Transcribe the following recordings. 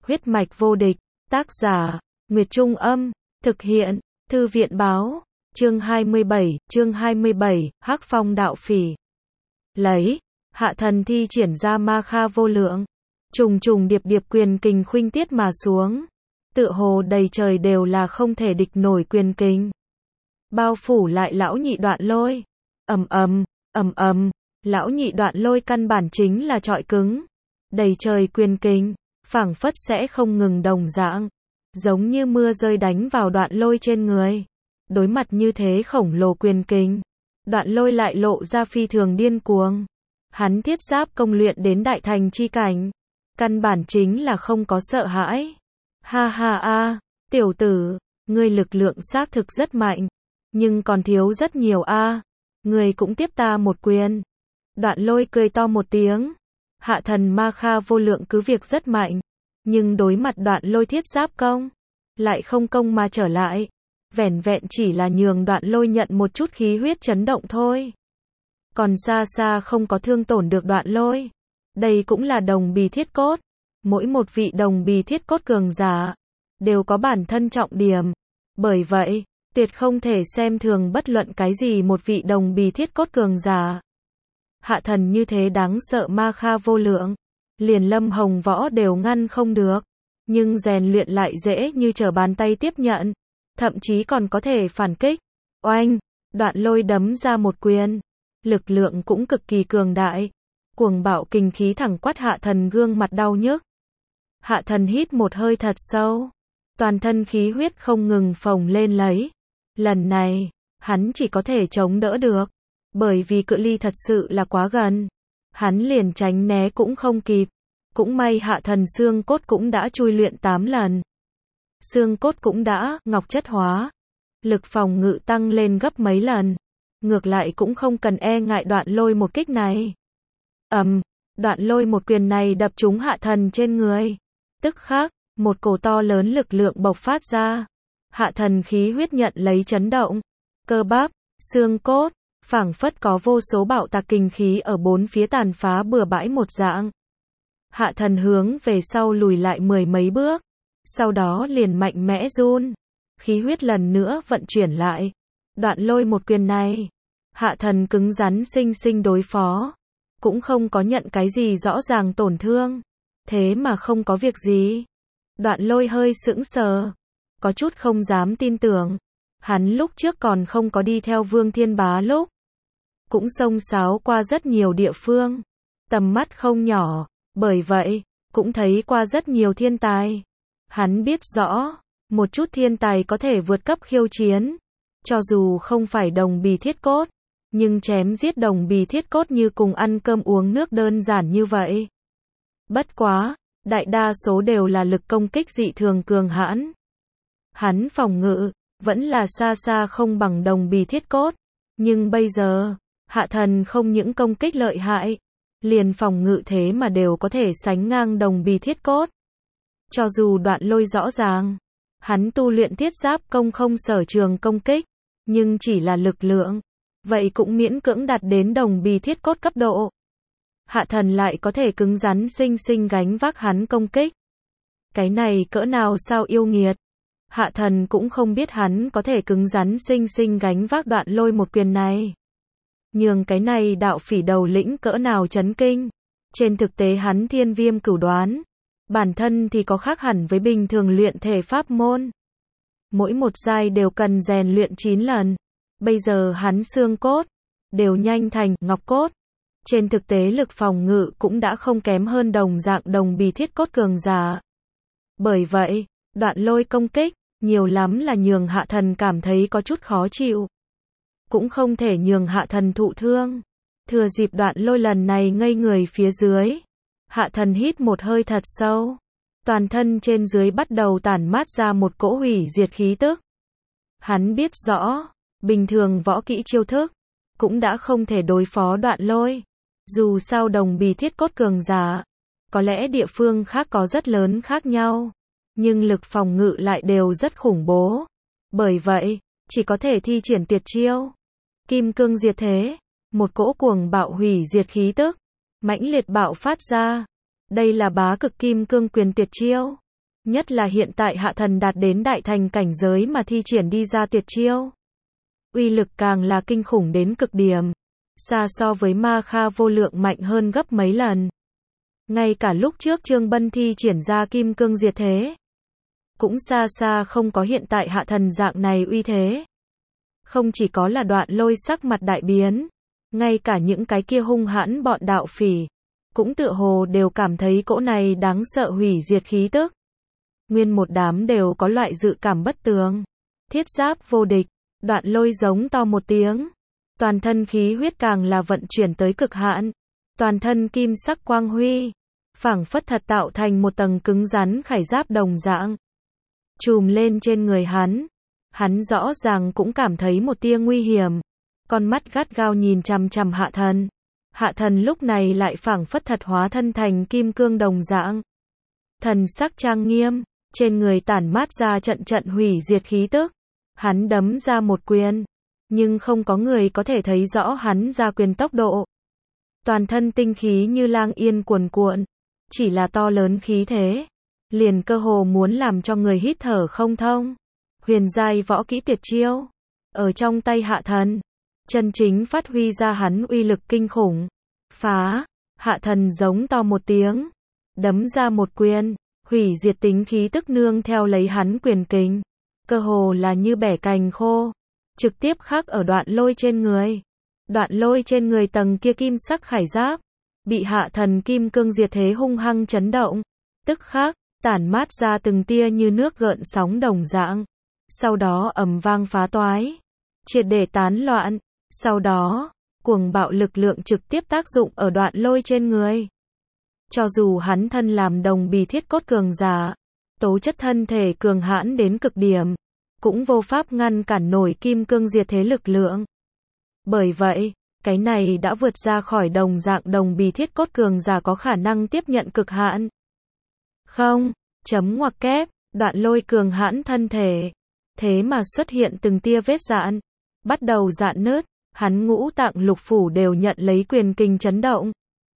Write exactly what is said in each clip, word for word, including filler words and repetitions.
Huyết mạch vô địch, tác giả, Nguyệt Trung Âm, thực hiện, Thư viện Báo, chương hai mươi bảy, chương hai mươi bảy, Hắc Phong đạo phỉ. Lấy, hạ thần thi triển ra ma kha vô lượng, trùng trùng điệp điệp quyền kình khuynh tiết mà xuống, tựa hồ đầy trời đều là không thể địch nổi quyền kình. Bao phủ lại lão nhị Đoạn Lôi, ầm ầm, ầm ầm, lão nhị Đoạn Lôi căn bản chính là trọi cứng, đầy trời quyền kình, phảng phất sẽ không ngừng đồng dạng, giống như mưa rơi đánh vào Đoạn Lôi trên người. Đối mặt như thế khổng lồ quyền kình, Đoạn Lôi lại lộ ra phi thường điên cuồng. Hắn thiết giáp công luyện đến đại thành chi cảnh, căn bản chính là không có sợ hãi. Ha ha a, tiểu tử, ngươi lực lượng xác thực rất mạnh, nhưng còn thiếu rất nhiều a. Ngươi cũng tiếp ta một quyền. Đoạn Lôi cười to một tiếng. Hạ thần ma kha vô lượng cứ việc rất mạnh, nhưng đối mặt Đoạn Lôi thiết giáp công, lại không công mà trở lại. Vẻn vẹn chỉ là nhường Đoạn Lôi nhận một chút khí huyết chấn động thôi. Còn xa xa không có thương tổn được Đoạn Lôi. Đây cũng là đồng bì thiết cốt. Mỗi một vị đồng bì thiết cốt cường giả đều có bản thân trọng điểm. Bởi vậy, tuyệt không thể xem thường bất luận cái gì một vị đồng bì thiết cốt cường giả. Hạ thần như thế đáng sợ ma kha vô lượng, liền Lâm Hồng Võ đều ngăn không được, nhưng rèn luyện lại dễ như trở bàn tay tiếp nhận, thậm chí còn có thể phản kích. Oanh, Đoạn Lôi đấm ra một quyền, lực lượng cũng cực kỳ cường đại, cuồng bạo kinh khí thẳng quát hạ thần gương mặt đau nhức. Hạ thần hít một hơi thật sâu, toàn thân khí huyết không ngừng phồng lên lấy. Lần này, hắn chỉ có thể chống đỡ được, bởi vì cự ly thật sự là quá gần. Hắn liền tránh né cũng không kịp. Cũng may hạ thần xương cốt cũng đã chui luyện tám lần. Xương cốt cũng đã ngọc chất hóa, lực phòng ngự tăng lên gấp mấy lần. Ngược lại cũng không cần e ngại Đoạn Lôi một kích này. Ầm, Đoạn Lôi một quyền này đập trúng hạ thần trên người. Tức khắc, một cổ to lớn lực lượng bộc phát ra. Hạ thần khí huyết nhận lấy chấn động. Cơ bắp, xương cốt, phảng phất có vô số bạo tạc kinh khí ở bốn phía tàn phá bừa bãi một dạng. Hạ thần hướng về sau lùi lại mười mấy bước. Sau đó liền mạnh mẽ run. Khí huyết lần nữa vận chuyển lại. Đoạn Lôi một quyền này, hạ thần cứng rắn sinh sinh đối phó. Cũng không có nhận cái gì rõ ràng tổn thương. Thế mà không có việc gì. Đoạn Lôi hơi sững sờ, có chút không dám tin tưởng. Hắn lúc trước còn không có đi theo Vương Thiên Bá lúc, cũng xông xáo qua rất nhiều địa phương, tầm mắt không nhỏ, bởi vậy, cũng thấy qua rất nhiều thiên tài. Hắn biết rõ, một chút thiên tài có thể vượt cấp khiêu chiến, cho dù không phải đồng bì thiết cốt, nhưng chém giết đồng bì thiết cốt như cùng ăn cơm uống nước đơn giản như vậy. Bất quá, đại đa số đều là lực công kích dị thường cường hãn. Hắn phòng ngự, vẫn là xa xa không bằng đồng bì thiết cốt. Nhưng bây giờ, hạ thần không những công kích lợi hại, liền phòng ngự thế mà đều có thể sánh ngang đồng bì thiết cốt. Cho dù Đoạn Lôi rõ ràng, hắn tu luyện thiết giáp công không sở trường công kích, nhưng chỉ là lực lượng, vậy cũng miễn cưỡng đạt đến đồng bì thiết cốt cấp độ. Hạ thần lại có thể cứng rắn sinh sinh gánh vác hắn công kích. Cái này cỡ nào sao yêu nghiệt. Hạ thần cũng không biết hắn có thể cứng rắn sinh sinh gánh vác Đoạn Lôi một quyền này. Nhường cái này đạo phỉ đầu lĩnh cỡ nào chấn kinh. Trên thực tế hắn thiên viêm cửu đoán, bản thân thì có khác hẳn với bình thường luyện thể pháp môn. Mỗi một giai đều cần rèn luyện chín lần. Bây giờ hắn xương cốt đều nhanh thành ngọc cốt. Trên thực tế lực phòng ngự cũng đã không kém hơn đồng dạng đồng bì thiết cốt cường giả. Bởi vậy, Đoạn Lôi công kích, nhiều lắm là nhường hạ thần cảm thấy có chút khó chịu. Cũng không thể nhường hạ thần thụ thương. Thừa dịp Đoạn Lôi lần này ngây người phía dưới. Hạ thần hít một hơi thật sâu. Toàn thân trên dưới bắt đầu tản mát ra một cỗ hủy diệt khí tức. Hắn biết rõ, bình thường võ kỹ chiêu thức, cũng đã không thể đối phó Đoạn Lôi. Dù sao đồng bì thiết cốt cường giả, có lẽ địa phương khác có rất lớn khác nhau, nhưng lực phòng ngự lại đều rất khủng bố. Bởi vậy, chỉ có thể thi triển tuyệt chiêu. Kim cương diệt thế, một cỗ cuồng bạo hủy diệt khí tức, mãnh liệt bạo phát ra. Đây là bá cực kim cương quyền tuyệt chiêu. Nhất là hiện tại hạ thần đạt đến đại thành cảnh giới mà thi triển đi ra tuyệt chiêu. Uy lực càng là kinh khủng đến cực điểm. Xa so với ma kha vô lượng mạnh hơn gấp mấy lần. Ngay cả lúc trước Trương Bân thi triển ra kim cương diệt thế. Cũng xa xa không có hiện tại hạ thần dạng này uy thế. Không chỉ có là Đoạn Lôi sắc mặt đại biến. Ngay cả những cái kia hung hãn bọn đạo phỉ. Cũng tựa hồ đều cảm thấy cỗ này đáng sợ hủy diệt khí tức. Nguyên một đám đều có loại dự cảm bất tường. Thiết giáp vô địch. Đoạn Lôi giống to một tiếng. Toàn thân khí huyết càng là vận chuyển tới cực hạn. Toàn thân kim sắc quang huy. Phảng phất thật tạo thành một tầng cứng rắn khải giáp đồng dạng. Trùm lên trên người hắn. Hắn rõ ràng cũng cảm thấy một tia nguy hiểm. Con mắt gắt gao nhìn chằm chằm hạ thần. Hạ thần lúc này lại phảng phất thật hóa thân thành kim cương đồng dạng. Thần sắc trang nghiêm. Trên người tản mát ra trận trận hủy diệt khí tức. Hắn đấm ra một quyền. Nhưng không có người có thể thấy rõ hắn ra quyền tốc độ. Toàn thân tinh khí như lang yên cuồn cuộn. Chỉ là to lớn khí thế. Liền cơ hồ muốn làm cho người hít thở không thông. Huyền giai võ kỹ tuyệt chiêu. Ở trong tay hạ thần. Chân chính phát huy ra hắn uy lực kinh khủng. Phá. Hạ thần giống to một tiếng. Đấm ra một quyền. Hủy diệt tính khí tức nương theo lấy hắn quyền kình. Cơ hồ là như bẻ cành khô. Trực tiếp khắc ở Đoạn Lôi trên người. Đoạn Lôi trên người tầng kia kim sắc khải giáp. Bị hạ thần kim cương diệt thế hung hăng chấn động. Tức khắc, tản mát ra từng tia như nước gợn sóng đồng dạng. Sau đó ầm vang phá toái. Triệt để tán loạn. Sau đó, cuồng bạo lực lượng trực tiếp tác dụng ở Đoạn Lôi trên người. Cho dù hắn thân làm đồng bì thiết cốt cường giả. Tố chất thân thể cường hãn đến cực điểm. Cũng vô pháp ngăn cản nổi kim cương diệt thế lực lượng. Bởi vậy, cái này đã vượt ra khỏi đồng dạng đồng bì thiết cốt cường giả có khả năng tiếp nhận cực hạn. Không, chấm ngoặc kép, Đoạn Lôi cường hãn thân thể. Thế mà xuất hiện từng tia vết rạn. Bắt đầu rạn nứt, hắn ngũ tạng lục phủ đều nhận lấy quyền kình chấn động.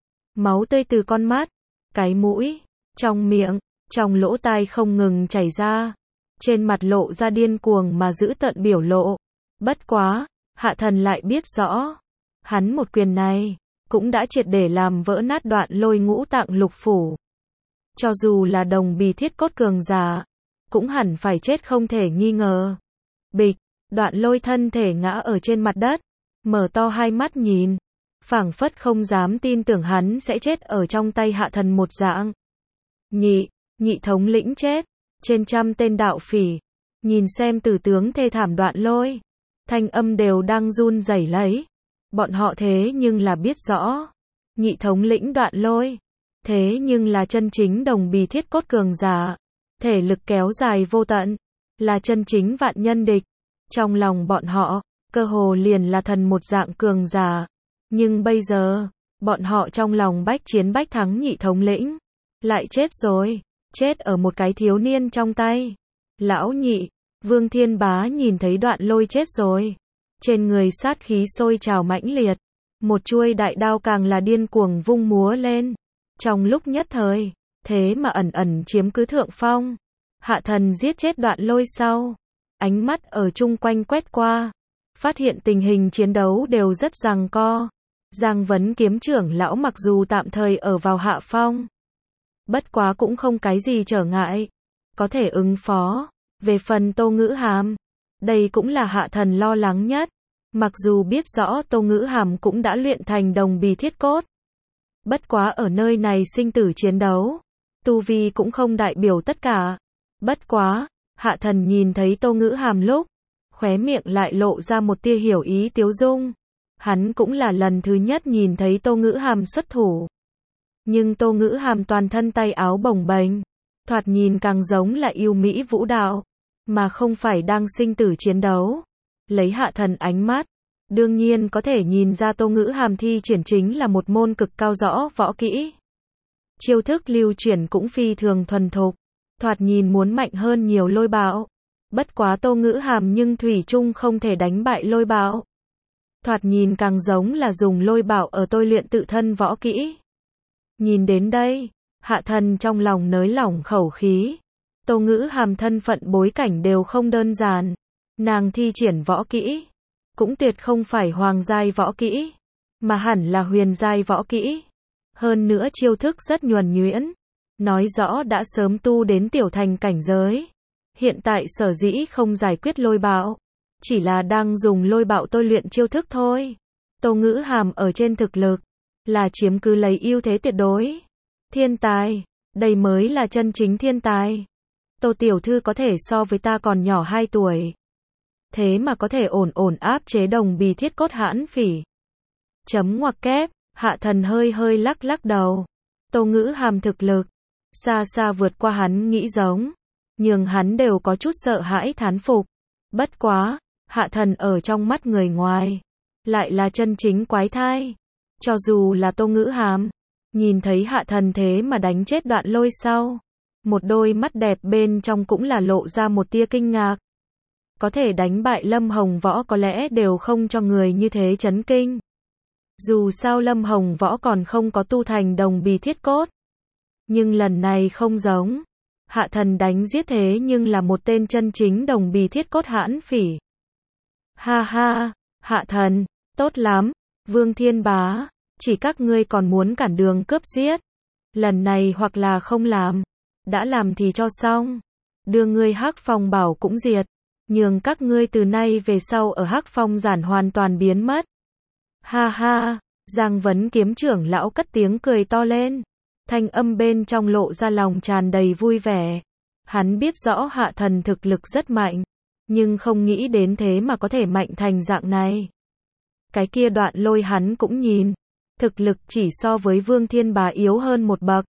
Máu tươi từ con mắt, cái mũi, trong miệng, trong lỗ tai không ngừng chảy ra. Trên mặt lộ ra điên cuồng mà giữ tận biểu lộ. Bất quá, hạ thần lại biết rõ. Hắn một quyền này, cũng đã triệt để làm vỡ nát Đoạn Lôi ngũ tạng lục phủ. Cho dù là đồng bì thiết cốt cường giả, cũng hẳn phải chết không thể nghi ngờ. Bịch, Đoạn Lôi thân thể ngã ở trên mặt đất, mở to hai mắt nhìn. Phảng phất không dám tin tưởng hắn sẽ chết ở trong tay hạ thần một dạng. Nhị, nhị thống lĩnh chết. Trên trăm tên đạo phỉ, nhìn xem tử tướng thê thảm Đoạn Lôi, thanh âm đều đang run rẩy lấy. Bọn họ thế nhưng là biết rõ, nhị thống lĩnh Đoạn Lôi, thế nhưng là chân chính đồng bì thiết cốt cường giả, thể lực kéo dài vô tận, là chân chính vạn nhân địch. Trong lòng bọn họ, cơ hồ liền là thần một dạng cường giả. Nhưng bây giờ, bọn họ trong lòng bách chiến bách thắng nhị thống lĩnh, lại chết rồi. Chết ở một cái thiếu niên trong tay. Lão nhị, Vương Thiên Bá nhìn thấy Đoạn Lôi chết rồi. Trên người sát khí sôi trào mãnh liệt. Một chuôi đại đao càng là điên cuồng vung múa lên. Trong lúc nhất thời, thế mà ẩn ẩn chiếm cứ thượng phong. Hạ thần giết chết Đoạn Lôi sau. Ánh mắt ở chung quanh quét qua. Phát hiện tình hình chiến đấu đều rất giằng co. Giang Vấn kiếm trưởng lão mặc dù tạm thời ở vào hạ phong. Bất quá cũng không cái gì trở ngại. Có thể ứng phó. Về phần Tô Ngữ Hàm. Đây cũng là hạ thần lo lắng nhất. Mặc dù biết rõ Tô Ngữ Hàm cũng đã luyện thành đồng bì thiết cốt. Bất quá ở nơi này sinh tử chiến đấu. Tu vi cũng không đại biểu tất cả. Bất quá, hạ thần nhìn thấy Tô Ngữ Hàm lúc. Khóe miệng lại lộ ra một tia hiểu ý tiếu dung. Hắn cũng là lần thứ nhất nhìn thấy Tô Ngữ Hàm xuất thủ. Nhưng Tô Ngữ Hàm toàn thân tay áo bồng bềnh, thoạt nhìn càng giống là yêu mỹ vũ đạo, mà không phải đang sinh tử chiến đấu. Lấy hạ thần ánh mắt, đương nhiên có thể nhìn ra Tô Ngữ Hàm thi triển chính là một môn cực cao rõ võ kỹ. Chiêu thức lưu chuyển cũng phi thường thuần thục, thoạt nhìn muốn mạnh hơn nhiều Lôi Bạo. Bất quá Tô Ngữ Hàm nhưng thủy chung không thể đánh bại Lôi Bạo. Thoạt nhìn càng giống là dùng Lôi Bạo ở tôi luyện tự thân võ kỹ. Nhìn đến đây, hạ thần trong lòng nới lỏng khẩu khí. Tô Ngữ Hàm thân phận bối cảnh đều không đơn giản. Nàng thi triển võ kỹ, cũng tuyệt không phải hoàng giai võ kỹ, mà hẳn là huyền giai võ kỹ. Hơn nữa chiêu thức rất nhuần nhuyễn, nói rõ đã sớm tu đến tiểu thành cảnh giới. Hiện tại sở dĩ không giải quyết lôi bạo, chỉ là đang dùng lôi bạo tôi luyện chiêu thức thôi. Tô Ngữ Hàm ở trên thực lực, là chiếm cứ lấy ưu thế tuyệt đối. Thiên tài, đây mới là chân chính thiên tài. Tô tiểu thư có thể so với ta còn nhỏ hai tuổi. Thế mà có thể ổn ổn áp chế đồng bì thiết cốt hãn phỉ. Chấm ngoặc kép, Hạ Thần hơi hơi lắc lắc đầu. Tô Ngữ Hàm thực lực, xa xa vượt qua hắn nghĩ giống. Nhưng hắn đều có chút sợ hãi thán phục. Bất quá, Hạ Thần ở trong mắt người ngoài, lại là chân chính quái thai. Cho dù là Tô Ngữ Hàm, nhìn thấy Hạ Thần thế mà đánh chết Đoạn Lôi sau, một đôi mắt đẹp bên trong cũng là lộ ra một tia kinh ngạc. Có thể đánh bại Lâm Hồng Võ có lẽ đều không cho người như thế chấn kinh. Dù sao Lâm Hồng Võ còn không có tu thành đồng bì thiết cốt. Nhưng lần này không giống. Hạ Thần đánh giết thế nhưng là một tên chân chính đồng bì thiết cốt hãn phỉ. Ha ha, Hạ Thần, tốt lắm, Vương Thiên Bá, chỉ các ngươi còn muốn cản đường cướp giết. Lần này hoặc là không làm, đã làm thì cho xong. Đưa ngươi Hắc Phong Bảo cũng diệt, nhường các ngươi từ nay về sau ở Hắc Phong giản hoàn toàn biến mất. Ha ha, Giang Vấn Kiếm trưởng lão cất tiếng cười to lên. Thanh âm bên trong lộ ra lòng tràn đầy vui vẻ. Hắn biết rõ Hạ Thần thực lực rất mạnh, nhưng không nghĩ đến thế mà có thể mạnh thành dạng này. Cái kia Đoạn Lôi hắn cũng nhìn, thực lực chỉ so với Vương Thiên Bá yếu hơn một bậc.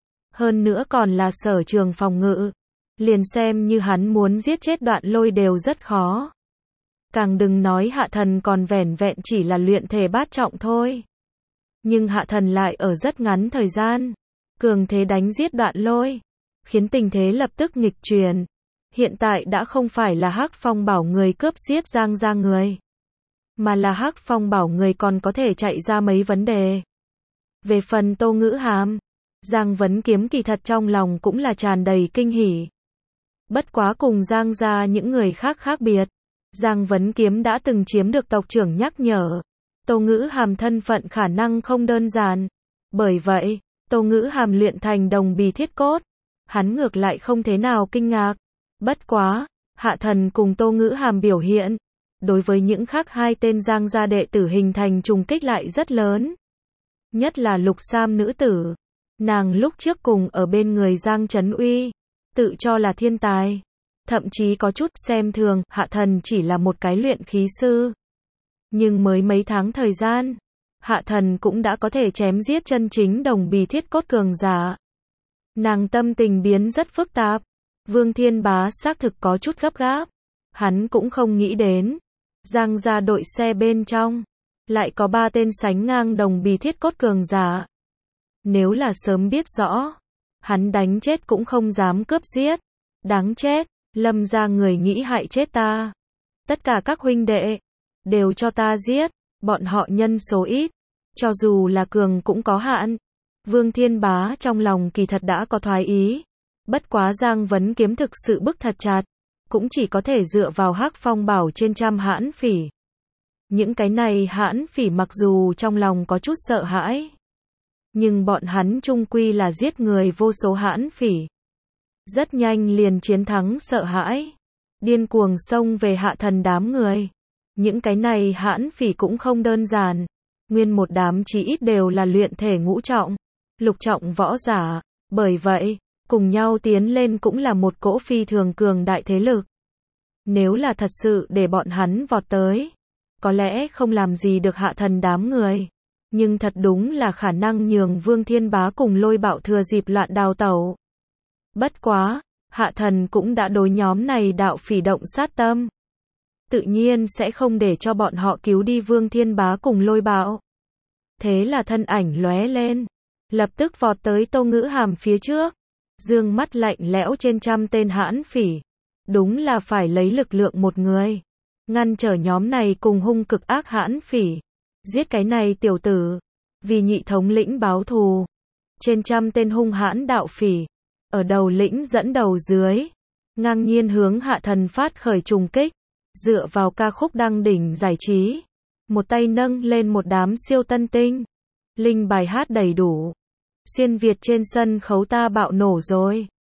Hơn nữa còn là sở trường phòng ngự. Liền xem như hắn muốn giết chết Đoạn Lôi đều rất khó. Càng đừng nói Hạ Thần còn vẻn vẹn chỉ là luyện thể bát trọng thôi. Nhưng Hạ Thần lại ở rất ngắn thời gian, cường thế đánh giết Đoạn Lôi, khiến tình thế lập tức nghịch chuyển. Hiện tại đã không phải là Hắc Phong Bảo người cướp giết Giang gia người, mà là Hắc Phong Bảo người còn có thể chạy ra mấy vấn đề. Về phần Tô Ngữ Hàm, Giang Vấn Kiếm kỳ thật trong lòng cũng là tràn đầy kinh hỉ. Bất quá cùng Giang gia những người khác khác biệt, Giang Vấn Kiếm đã từng chiếm được tộc trưởng nhắc nhở. Tô Ngữ Hàm thân phận khả năng không đơn giản. Bởi vậy, Tô Ngữ Hàm luyện thành đồng bì thiết cốt, hắn ngược lại không thế nào kinh ngạc. Bất quá, Hạ Thần cùng Tô Ngữ Hàm biểu hiện, đối với những khác hai tên Giang gia đệ tử hình thành trùng kích lại rất lớn. Nhất là Lục Sam nữ tử, nàng lúc trước cùng ở bên người Giang Trấn Uy, tự cho là thiên tài, thậm chí có chút xem thường Hạ Thần chỉ là một cái luyện khí sư. Nhưng mới mấy tháng thời gian, Hạ Thần cũng đã có thể chém giết chân chính đồng bì thiết cốt cường giả. Nàng tâm tình biến rất phức tạp. Vương Thiên Bá xác thực có chút gấp gáp. Hắn cũng không nghĩ đến, Giang gia đội xe bên trong, lại có ba tên sánh ngang đồng bì thiết cốt cường giả. Nếu là sớm biết rõ, hắn đánh chết cũng không dám cướp giết. Đáng chết, Lâm gia người nghĩ hại chết ta. Tất cả các huynh đệ, đều cho ta giết, bọn họ nhân số ít, cho dù là cường cũng có hạn. Vương Thiên Bá trong lòng kỳ thật đã có thoái ý. Bất quá Giang Vấn Kiếm thực sự bức thật chặt, cũng chỉ có thể dựa vào Hắc Phong Bảo trên trăm hãn phỉ. Những cái này hãn phỉ mặc dù trong lòng có chút sợ hãi, nhưng bọn hắn chung quy là giết người vô số hãn phỉ. Rất nhanh liền chiến thắng sợ hãi, điên cuồng xông về Hạ Thần đám người. Những cái này hãn phỉ cũng không đơn giản, nguyên một đám chí ít đều là luyện thể ngũ trọng, lục trọng võ giả, bởi vậy, cùng nhau tiến lên cũng là một cỗ phi thường cường đại thế lực. Nếu là thật sự để bọn hắn vọt tới, có lẽ không làm gì được Hạ Thần đám người, nhưng thật đúng là khả năng nhường Vương Thiên Bá cùng Lôi Bạo thừa dịp loạn đào tẩu. Bất quá, Hạ Thần cũng đã đối nhóm này đạo phỉ động sát tâm. Tự nhiên sẽ không để cho bọn họ cứu đi Vương Thiên Bá cùng Lôi Bạo. Thế là thân ảnh lóe lên, lập tức vọt tới Tô Ngữ Hàm phía trước, dương mắt lạnh lẽo trên trăm tên hãn phỉ. Đúng là phải lấy lực lượng một người, ngăn trở nhóm này cùng hung cực ác hãn phỉ. Giết cái này tiểu tử, vì nhị thống lĩnh báo thù. Trên trăm tên hung hãn đạo phỉ, ở đầu lĩnh dẫn đầu dưới, ngang nhiên hướng hạ thần phát khởi trùng kích, dựa vào ca khúc đăng đỉnh giải trí, một tay nâng lên một đám siêu tân tinh, linh bài hát đầy đủ, xuyên Việt trên sân khấu ta bạo nổ rồi.